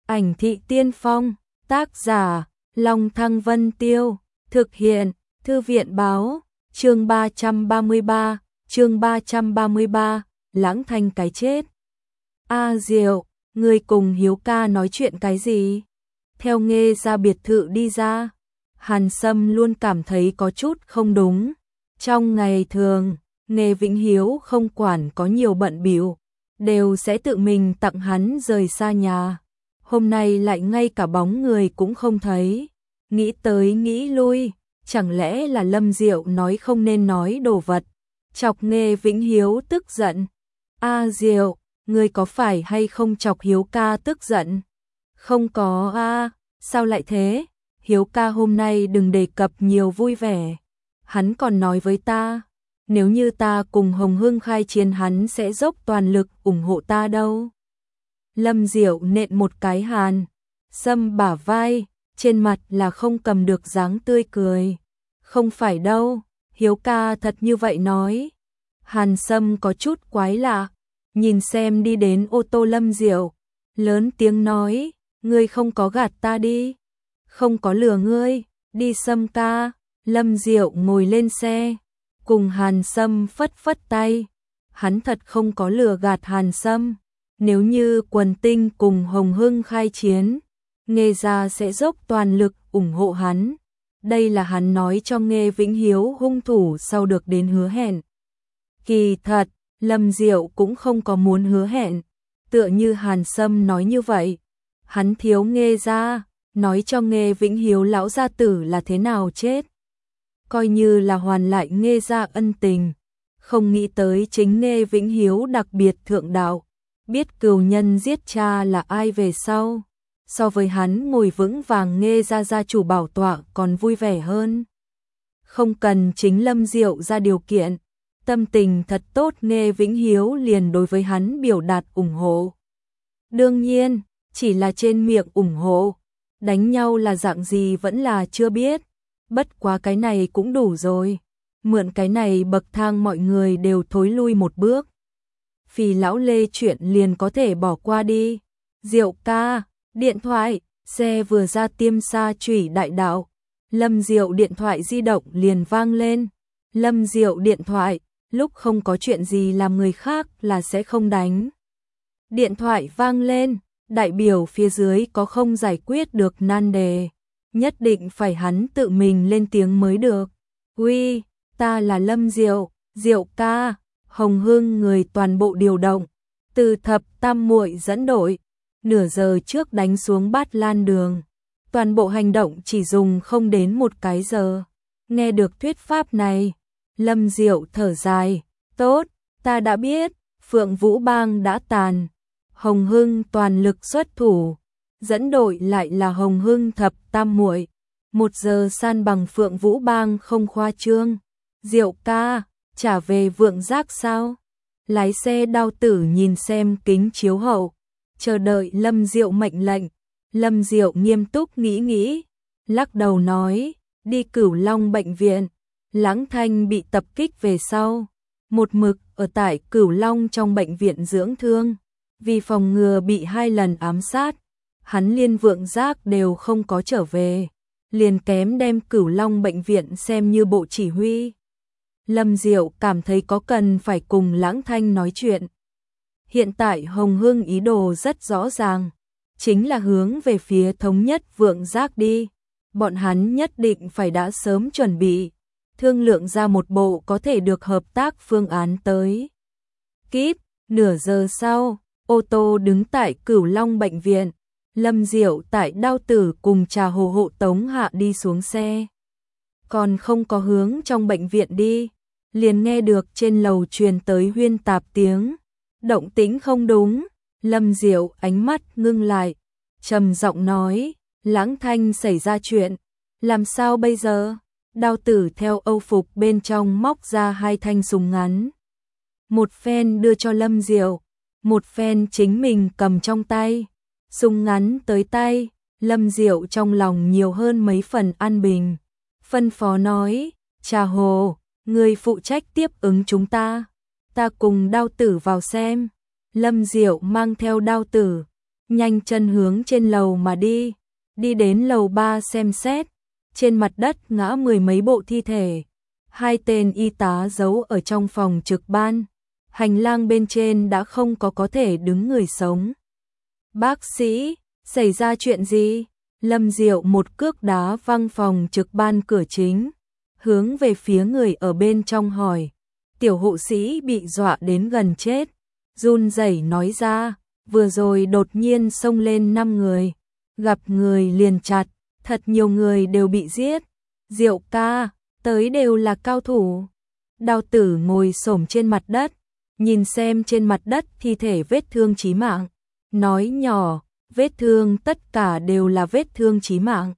Ảnh thị tiên phong, tác giả, Long Thăng Vân Tiêu, thực hiện, Thư viện báo, chương 333, Lãng Thanh cái chết. A Diệu, người cùng Hiếu ca nói chuyện cái gì? Theo Nghê ra biệt thự đi ra, Hàn Sâm luôn cảm thấy có chút không đúng. Trong ngày thường, Nghê Vĩnh Hiếu không quản có nhiều bận bịu, đều sẽ tự mình tặng hắn rời xa nhà. Hôm nay lại ngay cả bóng người cũng không thấy. Nghĩ tới nghĩ lui, chẳng lẽ là Lâm Diệu nói không nên nói đồ vật, chọc Nghê Vĩnh Hiếu tức giận. A Diệu, ngươi có phải hay không chọc Hiếu ca tức giận? Không có a, sao lại thế? Hiếu ca hôm nay đừng đề cập nhiều vui vẻ. Hắn còn nói với ta, nếu như ta cùng Hồng Hưng khai chiến hắn sẽ dốc toàn lực ủng hộ ta đâu. Lâm Diệu nện một cái Hàn Sâm bả vai, trên mặt là không cầm được dáng tươi cười. Không phải đâu, Hiếu ca thật như vậy nói. Hàn Sâm có chút quái lạ, nhìn xem đi đến ô tô Lâm Diệu, lớn tiếng nói, ngươi không có gạt ta đi. Không có lừa ngươi, đi Sâm ca. Lâm Diệu ngồi lên xe, cùng Hàn Sâm phất phất tay. Hắn thật không có lừa gạt Hàn Sâm. Nếu như Quần Tinh cùng Hồng Hưng khai chiến, Nghê gia sẽ dốc toàn lực ủng hộ hắn. Đây là hắn nói cho Nghê Vĩnh Hiếu hung thủ sau được đến hứa hẹn. Kỳ thật, Lâm Diệu cũng không có muốn hứa hẹn, tựa như Hàn Sâm nói như vậy. Hắn thiếu Nghê gia, nói cho Nghê Vĩnh Hiếu lão gia tử là thế nào chết. Coi như là hoàn lại Nghê gia ân tình. Không nghĩ tới chính Nghê Vĩnh Hiếu đặc biệt thượng đạo, biết cừu nhân giết cha là ai về sau. So với hắn ngồi vững vàng Nghê gia gia chủ bảo tọa còn vui vẻ hơn. Không cần chính Lâm Diệu ra điều kiện, tâm tình thật tốt Nghê Vĩnh Hiếu liền đối với hắn biểu đạt ủng hộ. Đương nhiên, chỉ là trên miệng ủng hộ, đánh nhau là dạng gì vẫn là chưa biết. Bất quá cái này cũng đủ rồi, mượn cái này bậc thang mọi người đều thối lui một bước. Phì lão Lê chuyện liền có thể bỏ qua đi. Diệu ca, điện thoại, xe vừa ra Tiêm Sa Chủy đại đạo. Lâm Diệu điện thoại di động liền vang lên. Lâm Diệu điện thoại, lúc không có chuyện gì làm người khác là sẽ không đánh. Điện thoại vang lên, đại biểu phía dưới có không giải quyết được nan đề. Nhất định phải hắn tự mình lên tiếng mới được. Uy, ta là Lâm Diệu, Diệu ca. Hồng Hưng người toàn bộ điều động, từ Thập Tam muội dẫn đội, nửa giờ trước đánh xuống Bát Lan Đường. Toàn bộ hành động chỉ dùng không đến một cái giờ. Nghe được thuyết pháp này, Lâm Diệu thở dài, tốt, ta đã biết, Phượng Vũ Bang đã tàn. Hồng Hưng toàn lực xuất thủ, dẫn đội lại là Hồng Hưng Thập Tam muội. 1 giờ san bằng Phượng Vũ Bang không khoa trương. Diệu ca, trả về Vượng Giác sao? Lái xe Đao Tử nhìn xem kính chiếu hậu, chờ đợi Lâm Diệu mệnh lệnh. Lâm Diệu nghiêm túc nghĩ, lắc đầu nói, đi Cửu Long bệnh viện. Lãng Thanh bị tập kích về sau, một mực ở tại Cửu Long trong bệnh viện dưỡng thương, vì phòng ngừa bị 2 lần ám sát, hắn liên Vượng Giác đều không có trở về, liền kém đem Cửu Long bệnh viện xem như bộ chỉ huy. Lâm Diệu cảm thấy có cần phải cùng Lãng Thanh nói chuyện. Hiện tại Hồng Hưng ý đồ rất rõ ràng, chính là hướng về phía thống nhất Vượng Giác đi. Bọn hắn nhất định phải đã sớm chuẩn bị, thương lượng ra một bộ có thể được hợp tác phương án tới. Kíp, nửa giờ sau, ô tô đứng tại Cửu Long bệnh viện. Lâm Diệu tại Đao Tử cùng Trà Hồ hộ tống hạ đi xuống xe. Còn không có hướng trong bệnh viện đi, liền nghe được trên lầu truyền tới huyên tạp tiếng. Động tĩnh không đúng, Lâm Diệu ánh mắt ngưng lại, trầm giọng nói, Lãng Thanh xảy ra chuyện, làm sao bây giờ? Đao Tử theo âu phục bên trong móc ra 2 thanh súng ngắn. Một phen đưa cho Lâm Diệu, một phen chính mình cầm trong tay. Súng ngắn tới tay, Lâm Diệu trong lòng nhiều hơn mấy phần an bình. Phân phó nói, Trà Hồ, người phụ trách tiếp ứng chúng ta cùng Đao Tử vào xem. Lâm Diệu mang theo Đao Tử, nhanh chân hướng trên lầu mà đi. Đi đến lầu 3 xem xét, trên mặt đất ngã mười mấy bộ thi thể. 2 tên y tá giấu ở trong phòng trực ban. Hành lang bên trên đã không có thể đứng người sống. Bác sĩ, xảy ra chuyện gì? Lâm Diệu một cước đá văng phòng trực ban cửa chính, hướng về phía người ở bên trong hỏi. Tiểu hộ sĩ bị dọa đến gần chết, run rẩy nói ra, vừa rồi đột nhiên xông lên 5 người, gặp người liền chặt, thật nhiều người đều bị giết. Diệu ca, tới đều là cao thủ. Đào Tử ngồi xổm trên mặt đất, nhìn xem trên mặt đất thi thể vết thương chí mạng, nói nhỏ, vết thương tất cả đều là vết thương chí mạng.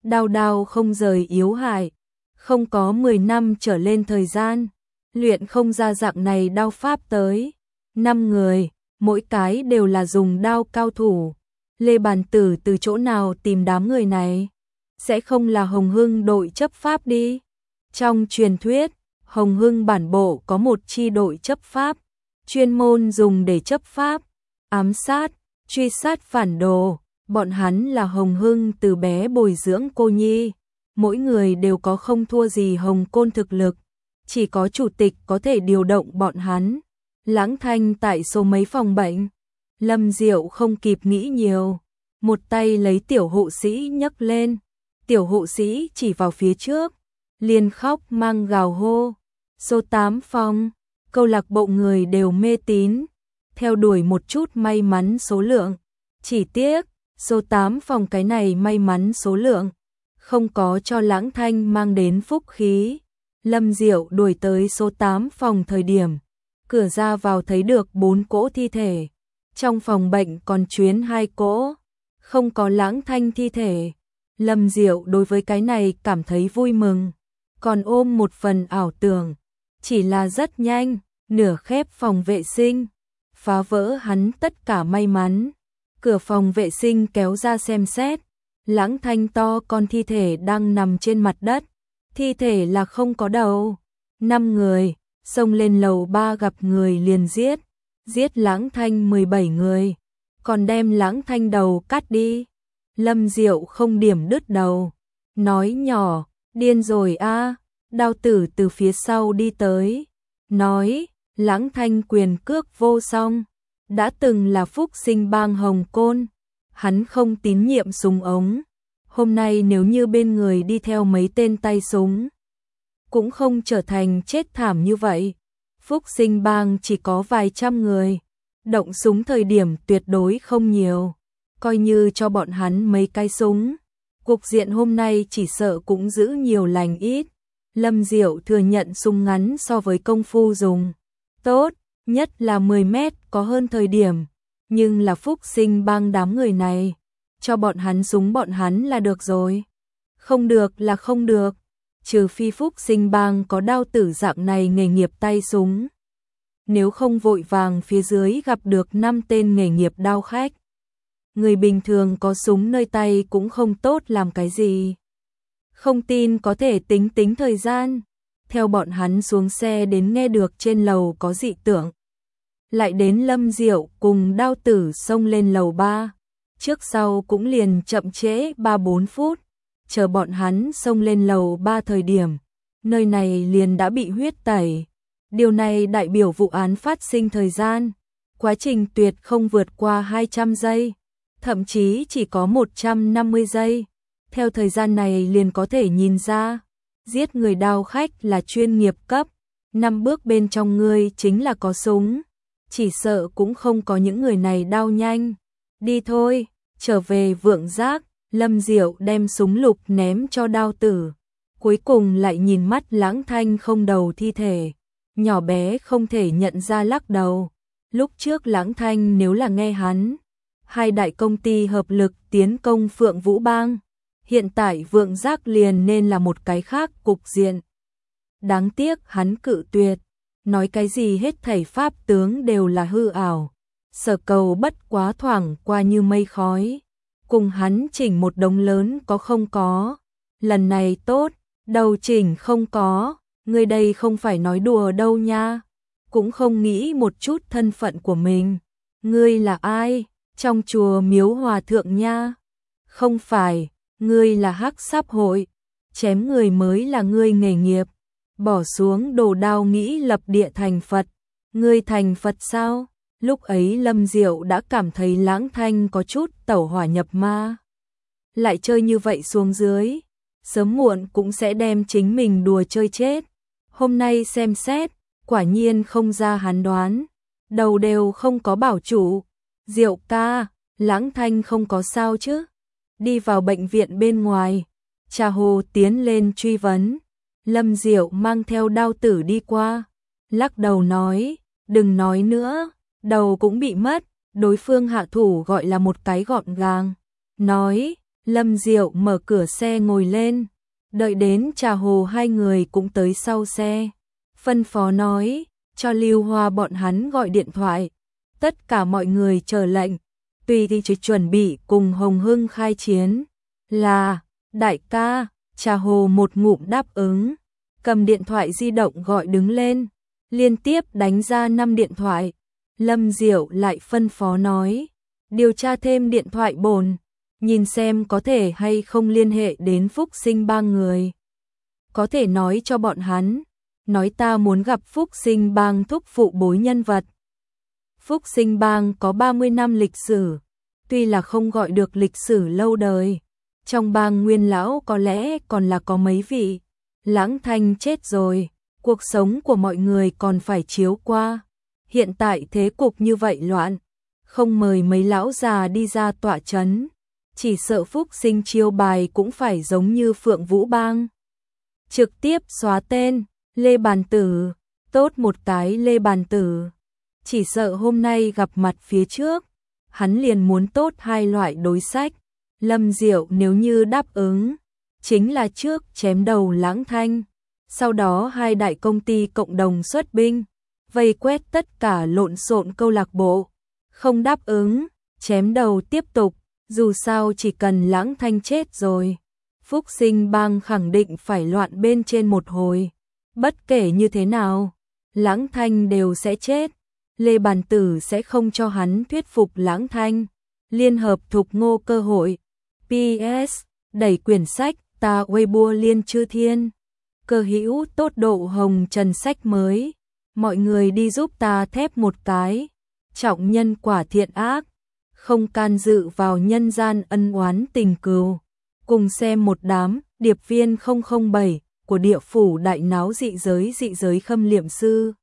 Đao không rời yếu hại, không có 10 năm trở lên thời gian, luyện không ra dạng này đao pháp tới. 5 người, mỗi cái đều là dùng đao cao thủ. Lê Bàn Tử từ chỗ nào tìm đám người này? Sẽ không là Hồng Hưng đội chấp pháp đi. Trong truyền thuyết, Hồng Hưng bản bộ có một chi đội chấp pháp, chuyên môn dùng để chấp pháp, ám sát, truy sát phản đồ. Bọn hắn là Hồng Hưng từ bé bồi dưỡng cô nhi, mỗi người đều có không thua gì Hồng Côn thực lực, chỉ có chủ tịch có thể điều động bọn hắn. Lãng Thanh tại số mấy phòng bệnh. Lâm Diệu không kịp nghĩ nhiều, một tay lấy tiểu hộ sĩ nhấc lên. Tiểu hộ sĩ chỉ vào phía trước, liền khóc mang gào hô. Số 8 phòng, câu lạc bộ người đều mê tín, theo đuổi một chút may mắn số lượng. Chỉ tiếc, số 8 phòng cái này may mắn số lượng, không có cho Lãng Thanh mang đến phúc khí. Lâm Diệu đuổi tới số 8 phòng thời điểm, cửa ra vào thấy được 4 cỗ thi thể. Trong phòng bệnh còn chuyến 2 cỗ, không có Lãng Thanh thi thể. Lâm Diệu đối với cái này cảm thấy vui mừng, còn ôm một phần ảo tưởng. Chỉ là rất nhanh, nửa khép phòng vệ sinh, phá vỡ hắn tất cả may mắn. Cửa phòng vệ sinh kéo ra xem xét, Lãng Thanh to con thi thể đang nằm trên mặt đất, thi thể là không có đầu. 5 người, xông lên lầu 3 gặp người liền giết, giết Lãng Thanh 17 người, còn đem Lãng Thanh đầu cắt đi. Lâm Diệu không điểm đứt đầu, nói nhỏ, điên rồi a. Đao Tử từ phía sau đi tới, nói, Lãng Thanh quyền cước vô song, đã từng là phúc sinh bang Hồng Côn, hắn không tín nhiệm súng ống. Hôm nay nếu như bên người đi theo mấy tên tay súng, cũng không trở thành chết thảm như vậy. Phúc sinh bang chỉ có vài trăm người, động súng thời điểm tuyệt đối không nhiều. Coi như cho bọn hắn mấy cái súng, cục diện hôm nay chỉ sợ cũng giữ nhiều lành ít. Lâm Diệu thừa nhận súng ngắn so với công phu dùng tốt, nhất là 10 mét có hơn thời điểm, nhưng là phúc sinh bang đám người này, cho bọn hắn súng bọn hắn là được rồi. Không được là không được, trừ phi phúc sinh bang có Đao Tử dạng này nghề nghiệp tay súng. Nếu không vội vàng phía dưới gặp được 5 tên nghề nghiệp đao khách. Người bình thường có súng nơi tay cũng không tốt làm cái gì. Không tin có thể tính thời gian. Theo bọn hắn xuống xe đến nghe được trên lầu có dị tượng. Lại đến Lâm Diệu cùng Đao Tử xông lên lầu 3. Trước sau cũng liền chậm trễ 3-4 phút. Chờ bọn hắn xông lên lầu 3 thời điểm, nơi này liền đã bị huyết tẩy. Điều này đại biểu vụ án phát sinh thời gian. Quá trình tuyệt không vượt qua 200 giây. Thậm chí chỉ có 150 giây. Theo thời gian này liền có thể nhìn ra, giết người đao khách là chuyên nghiệp cấp. 5 bước bên trong ngươi chính là có súng. Chỉ sợ cũng không có những người này đao nhanh. Đi thôi, trở về Vượng Giác. Lâm Diệu đem súng lục ném cho Đao Tử. Cuối cùng lại nhìn mắt Lãng Thanh không đầu thi thể. Nhỏ bé không thể nhận ra lắc đầu. Lúc trước Lãng Thanh nếu là nghe hắn, 2 đại công ty hợp lực tiến công Phượng Vũ Bang, hiện tại Vượng Giác liền nên là một cái khác cục diện. Đáng tiếc hắn cự tuyệt, nói cái gì hết thảy pháp tướng đều là hư ảo. Sở Cầu bất quá thoảng qua như mây khói. Cùng hắn chỉnh một đống lớn có không có. Lần này tốt, đầu chỉnh không có. Người đây không phải nói đùa đâu nha. Cũng không nghĩ một chút thân phận của mình. Ngươi là ai? Trong chùa miếu hòa thượng nha. Không phải, ngươi là hắc sáp hội, chém người mới là ngươi nghề nghiệp. Bỏ xuống đồ đao nghĩ lập địa thành Phật. Ngươi thành Phật sao? Lúc ấy Lâm Diệu đã cảm thấy Lãng Thanh có chút tẩu hỏa nhập ma. Lại chơi như vậy xuống dưới, sớm muộn cũng sẽ đem chính mình đùa chơi chết. Hôm nay xem xét, quả nhiên không ra hắn đoán, đầu đều không có bảo chủ. Diệu ca, Lãng Thanh không có sao chứ? Đi vào bệnh viện bên ngoài, Trà Hồ tiến lên truy vấn. Lâm Diệu mang theo đao tử đi qua, lắc đầu nói, đừng nói nữa, đầu cũng bị mất. Đối phương hạ thủ gọi là một cái gọn gàng. Nói, Lâm Diệu mở cửa xe ngồi lên, đợi đến Trà Hồ hai người cũng tới sau xe. Phân phó nói, cho Lưu Hoa bọn hắn gọi điện thoại. Tất cả mọi người chờ lệnh, tùy thì chuẩn bị cùng Hồng Hưng khai chiến. Là, đại ca, Trà Hồ một ngụm đáp ứng, cầm điện thoại di động gọi đứng lên, liên tiếp đánh ra 5 điện thoại. Lâm Diệu lại phân phó nói, điều tra thêm điện thoại bồn, nhìn xem có thể hay không liên hệ đến Phúc Sinh Bang người. Có thể nói cho bọn hắn, nói ta muốn gặp Phúc Sinh Bang thúc phụ bối nhân vật. Phúc Sinh Bang có 30 năm lịch sử, tuy là không gọi được lịch sử lâu đời. Trong bang nguyên lão có lẽ còn là có mấy vị. Lãng Thanh chết rồi, cuộc sống của mọi người còn phải chiếu qua. Hiện tại thế cục như vậy loạn, không mời mấy lão già đi ra tọa chấn, chỉ sợ Phúc Sinh chiêu bài cũng phải giống như Phượng Vũ Bang. Trực tiếp xóa tên, Lê Bàn Tử, tốt một cái Lê Bàn Tử. Chỉ sợ hôm nay gặp mặt phía trước, hắn liền muốn tốt hai loại đối sách. Lâm Diệu nếu như đáp ứng, chính là trước chém đầu Lãng Thanh, sau đó hai đại công ty cộng đồng xuất binh, vây quét tất cả lộn xộn câu lạc bộ. Không đáp ứng, chém đầu tiếp tục, dù sao chỉ cần Lãng Thanh chết rồi, Phúc Sinh Bang khẳng định phải loạn bên trên một hồi. Bất kể như thế nào, Lãng Thanh đều sẽ chết. Lê Bàn Tử sẽ không cho hắn thuyết phục Lãng Thanh. Liên hợp Thục Ngô cơ hội. PS, đẩy quyển sách ta Weibo Liên Chư Thiên. Cơ hữu tốt độ hồng trần sách mới. Mọi người đi giúp ta thép một cái. Trọng nhân quả thiện ác, không can dự vào nhân gian ân oán tình cừu. Cùng xem một đám điệp viên 007 của địa phủ đại náo dị giới khâm liệm sư.